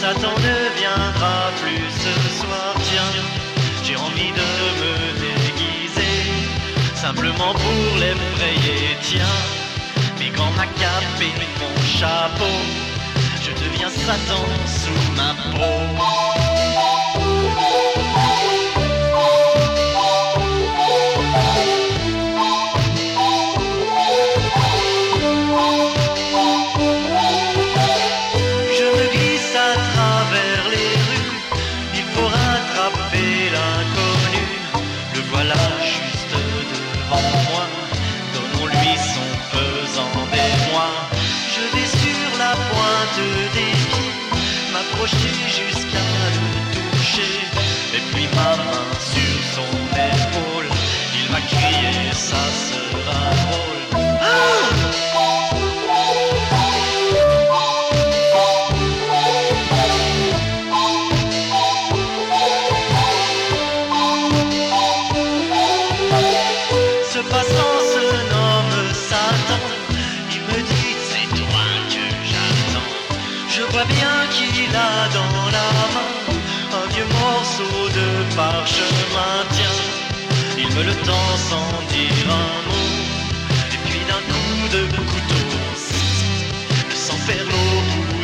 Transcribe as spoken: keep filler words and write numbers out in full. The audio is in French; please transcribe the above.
Satan ne viendra plus ce soir, tiens, j'ai envie de me déguiser, simplement pour l'effrayer, tiens, mes gants, ma cape et mon chapeau, je deviens Satan sous ma peau. Jusqu'à le toucher, et puis ma main sur son épaule, il va crier, ça sera drôle. Ah ce passant se nomme Satan, il me dit c'est toi que j'attends. Je vois bien qu'il a dans la main un vieux morceau de parchemin, tiens, il me le tend sans dire un mot, et puis d'un coup de couteau, le sang fait l'eau.